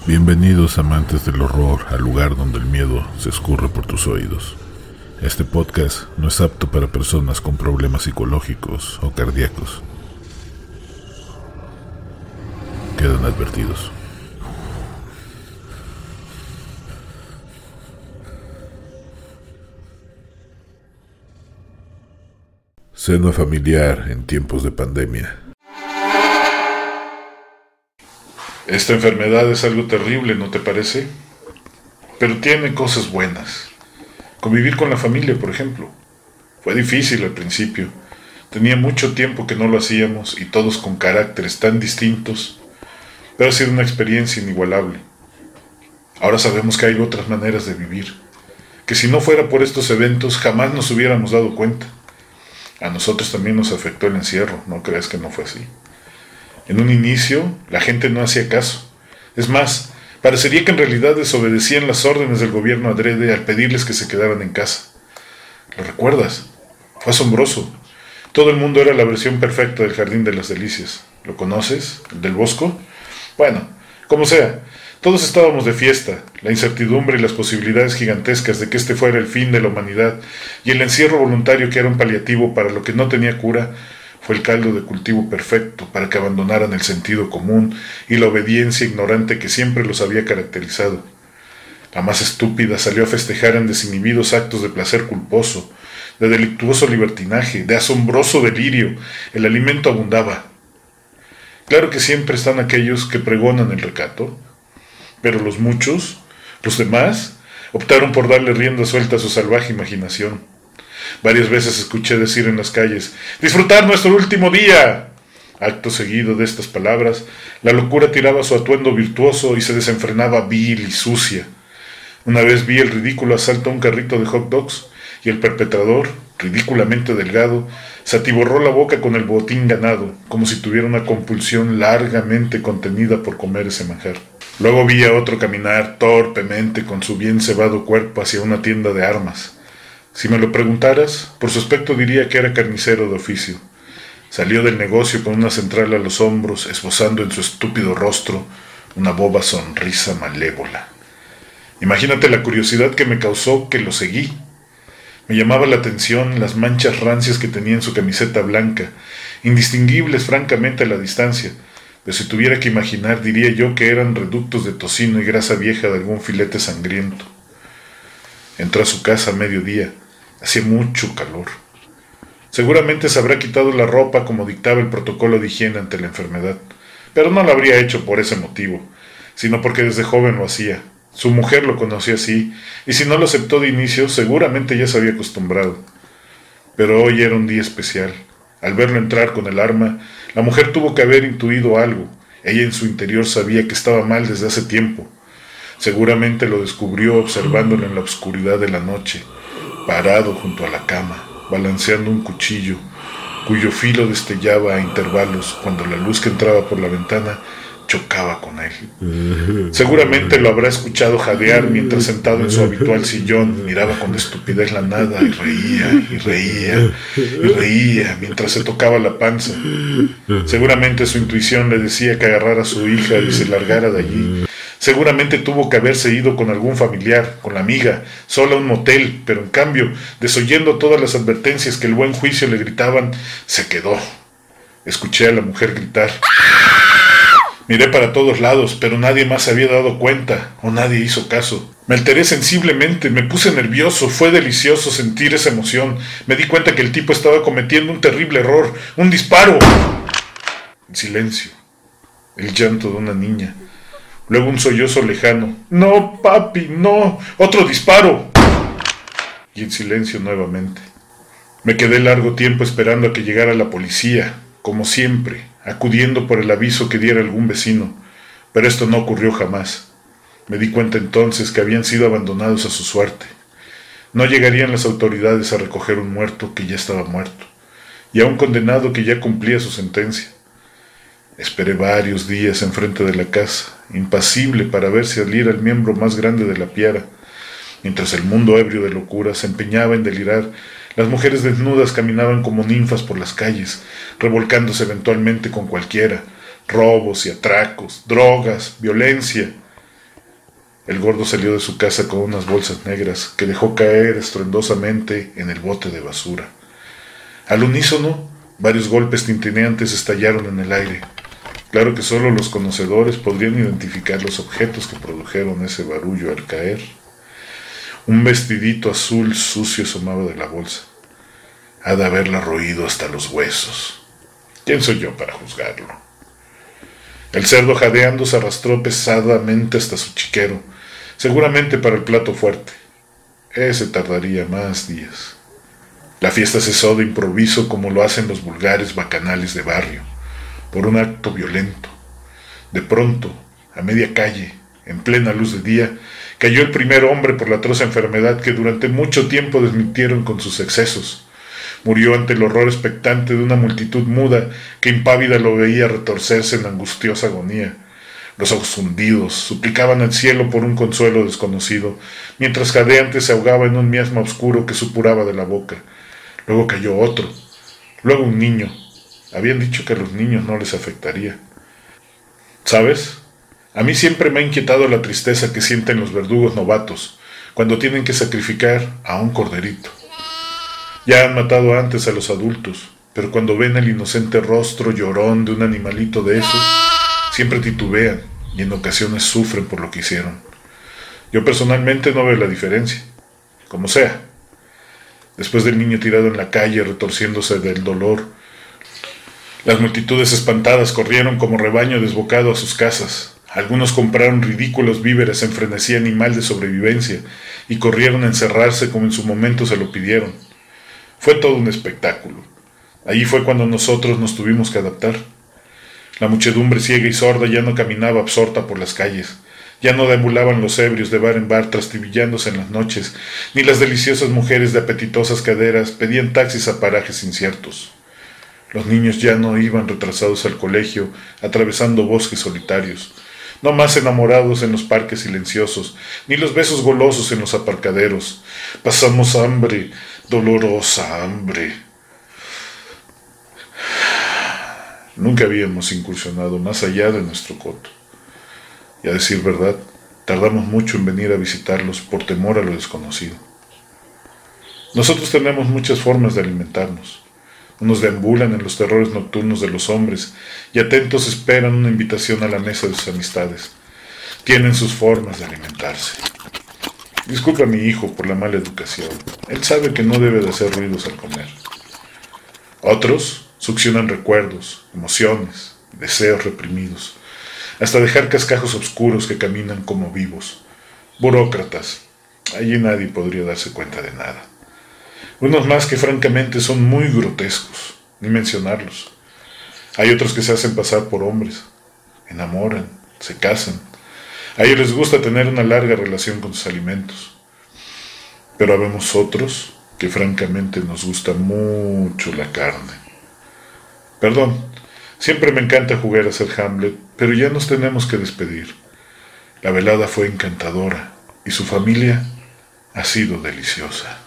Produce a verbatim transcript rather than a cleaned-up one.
Bienvenidos amantes del horror al lugar donde el miedo se escurre por tus oídos. Este podcast no es apto para personas con problemas psicológicos o cardíacos. Quedan advertidos. Cena familiar en tiempos de pandemia. Esta enfermedad es algo terrible, ¿no te parece? Pero tiene cosas buenas. Convivir con la familia, por ejemplo. Fue difícil al principio. Tenía mucho tiempo que no lo hacíamos y todos con caracteres tan distintos. Pero ha sido una experiencia inigualable. Ahora sabemos que hay otras maneras de vivir. Que si no fuera por estos eventos jamás nos hubiéramos dado cuenta. A nosotros también nos afectó el encierro, no creas que no fue así. En un inicio, la gente no hacía caso. Es más, parecería que en realidad desobedecían las órdenes del gobierno adrede al pedirles que se quedaran en casa. ¿Lo recuerdas? Fue asombroso. Todo el mundo era la versión perfecta del Jardín de las Delicias. ¿Lo conoces? ¿El del Bosco? Bueno, como sea, todos estábamos de fiesta. La incertidumbre y las posibilidades gigantescas de que este fuera el fin de la humanidad y el encierro voluntario que era un paliativo para lo que no tenía cura, fue el caldo de cultivo perfecto para que abandonaran el sentido común y la obediencia ignorante que siempre los había caracterizado. La más estúpida salió a festejar en desinhibidos actos de placer culposo, de delictuoso libertinaje, de asombroso delirio. El alimento abundaba. Claro que siempre están aquellos que pregonan el recato, pero los muchos, los demás, optaron por darle rienda suelta a su salvaje imaginación. Varias veces escuché decir en las calles, ¡disfrutar nuestro último día! Acto seguido de estas palabras, la locura tiraba su atuendo virtuoso y se desenfrenaba vil y sucia. Una vez vi el ridículo asalto a un carrito de hot dogs y el perpetrador, ridículamente delgado, se atiborró la boca con el botín ganado, como si tuviera una compulsión largamente contenida por comer ese manjar. Luego vi a otro caminar torpemente con su bien cebado cuerpo hacia una tienda de armas. Si me lo preguntaras, por su aspecto diría que era carnicero de oficio. Salió del negocio con una central a los hombros, esbozando en su estúpido rostro una boba sonrisa malévola. Imagínate la curiosidad que me causó que lo seguí. Me llamaba la atención las manchas rancias que tenía en su camiseta blanca, indistinguibles francamente a la distancia, pero si tuviera que imaginar diría yo que eran reductos de tocino y grasa vieja de algún filete sangriento. Entró a su casa a mediodía. Hacía mucho calor. Seguramente se habrá quitado la ropa como dictaba el protocolo de higiene ante la enfermedad, pero no lo habría hecho por ese motivo, sino porque desde joven lo hacía. Su mujer lo conocía así, y si no lo aceptó de inicio, seguramente ya se había acostumbrado. Pero hoy era un día especial. Al verlo entrar con el arma, la mujer tuvo que haber intuido algo. Ella en su interior sabía que estaba mal desde hace tiempo. Seguramente lo descubrió observándolo en la oscuridad de la noche, parado junto a la cama, balanceando un cuchillo, cuyo filo destellaba a intervalos cuando la luz que entraba por la ventana chocaba con él. Seguramente lo habrá escuchado jadear mientras sentado en su habitual sillón miraba con estupidez la nada y reía y reía y reía mientras se tocaba la panza. Seguramente su intuición le decía que agarrara a su hija y se largara de allí. Seguramente tuvo que haberse ido con algún familiar, con la amiga, sola a un motel, pero en cambio, desoyendo todas las advertencias que el buen juicio le gritaban, se quedó. Escuché a la mujer gritar. Miré para todos lados, pero nadie más se había dado cuenta, o nadie hizo caso. Me alteré sensiblemente, me puse nervioso, fue delicioso sentir esa emoción. Me di cuenta que el tipo estaba cometiendo un terrible error, un disparo. En silencio, el llanto de una niña. Luego un sollozo lejano. ¡No, papi, no! ¡Otro disparo! Y en silencio nuevamente. Me quedé largo tiempo esperando a que llegara la policía, como siempre, acudiendo por el aviso que diera algún vecino. Pero esto no ocurrió jamás. Me di cuenta entonces que habían sido abandonados a su suerte. No llegarían las autoridades a recoger un muerto que ya estaba muerto, y a un condenado que ya cumplía su sentencia. Esperé varios días enfrente de la casa, impasible para ver salir al miembro más grande de la piara. Mientras el mundo ebrio de locura se empeñaba en delirar, las mujeres desnudas caminaban como ninfas por las calles, revolcándose eventualmente con cualquiera, robos y atracos, drogas, violencia. El gordo salió de su casa con unas bolsas negras que dejó caer estruendosamente en el bote de basura. Al unísono, varios golpes tintineantes estallaron en el aire. Claro que solo los conocedores podrían identificar los objetos que produjeron ese barullo al caer. Un vestidito azul sucio asomaba de la bolsa. Ha de haberla roído hasta los huesos. ¿Quién soy yo para juzgarlo? El cerdo jadeando se arrastró pesadamente hasta su chiquero, seguramente para el plato fuerte. Ese tardaría más días. La fiesta cesó de improviso como lo hacen los vulgares bacanales de barrio, por un acto violento. De pronto, a media calle, en plena luz de día, cayó el primer hombre por la atroz enfermedad que durante mucho tiempo desmintieron con sus excesos. Murió ante el horror expectante de una multitud muda que impávida lo veía retorcerse en angustiosa agonía. Los ojos hundidos suplicaban al cielo por un consuelo desconocido, mientras jadeante se ahogaba en un miasma oscuro que supuraba de la boca. Luego cayó otro, luego un niño. Habían dicho que a los niños no les afectaría. ¿Sabes? A mí siempre me ha inquietado la tristeza que sienten los verdugos novatos cuando tienen que sacrificar a un corderito. Ya han matado antes a los adultos, pero cuando ven el inocente rostro llorón de un animalito de esos, siempre titubean y en ocasiones sufren por lo que hicieron. Yo personalmente no veo la diferencia, como sea. Después del niño tirado en la calle retorciéndose del dolor, las multitudes espantadas corrieron como rebaño desbocado a sus casas. Algunos compraron ridículos víveres en frenesí animal de sobrevivencia y corrieron a encerrarse como en su momento se lo pidieron. Fue todo un espectáculo. Allí fue cuando nosotros nos tuvimos que adaptar. La muchedumbre ciega y sorda ya no caminaba absorta por las calles. Ya no deambulaban los ebrios de bar en bar trastibillándose en las noches, ni las deliciosas mujeres de apetitosas caderas pedían taxis a parajes inciertos. Los niños ya no iban retrasados al colegio, atravesando bosques solitarios, no más enamorados en los parques silenciosos, ni los besos golosos en los aparcaderos. Pasamos hambre, dolorosa hambre. Nunca habíamos incursionado más allá de nuestro coto. Y a decir verdad, tardamos mucho en venir a visitarlos por temor a lo desconocido. Nosotros tenemos muchas formas de alimentarnos. Unos deambulan en los terrores nocturnos de los hombres y atentos esperan una invitación a la mesa de sus amistades. Tienen sus formas de alimentarse. Disculpa a mi hijo por la mala educación. Él sabe que no debe de hacer ruidos al comer. Otros succionan recuerdos, emociones, deseos reprimidos, hasta dejar cascajos oscuros que caminan como vivos. Burócratas. Allí nadie podría darse cuenta de nada. Unos más que francamente son muy grotescos, ni mencionarlos. Hay otros que se hacen pasar por hombres, enamoran, se casan. A ellos les gusta tener una larga relación con sus alimentos. Pero habemos otros que francamente nos gusta mucho la carne. Perdón, siempre me encanta jugar a ser Hamlet, pero ya nos tenemos que despedir. La velada fue encantadora y su familia ha sido deliciosa.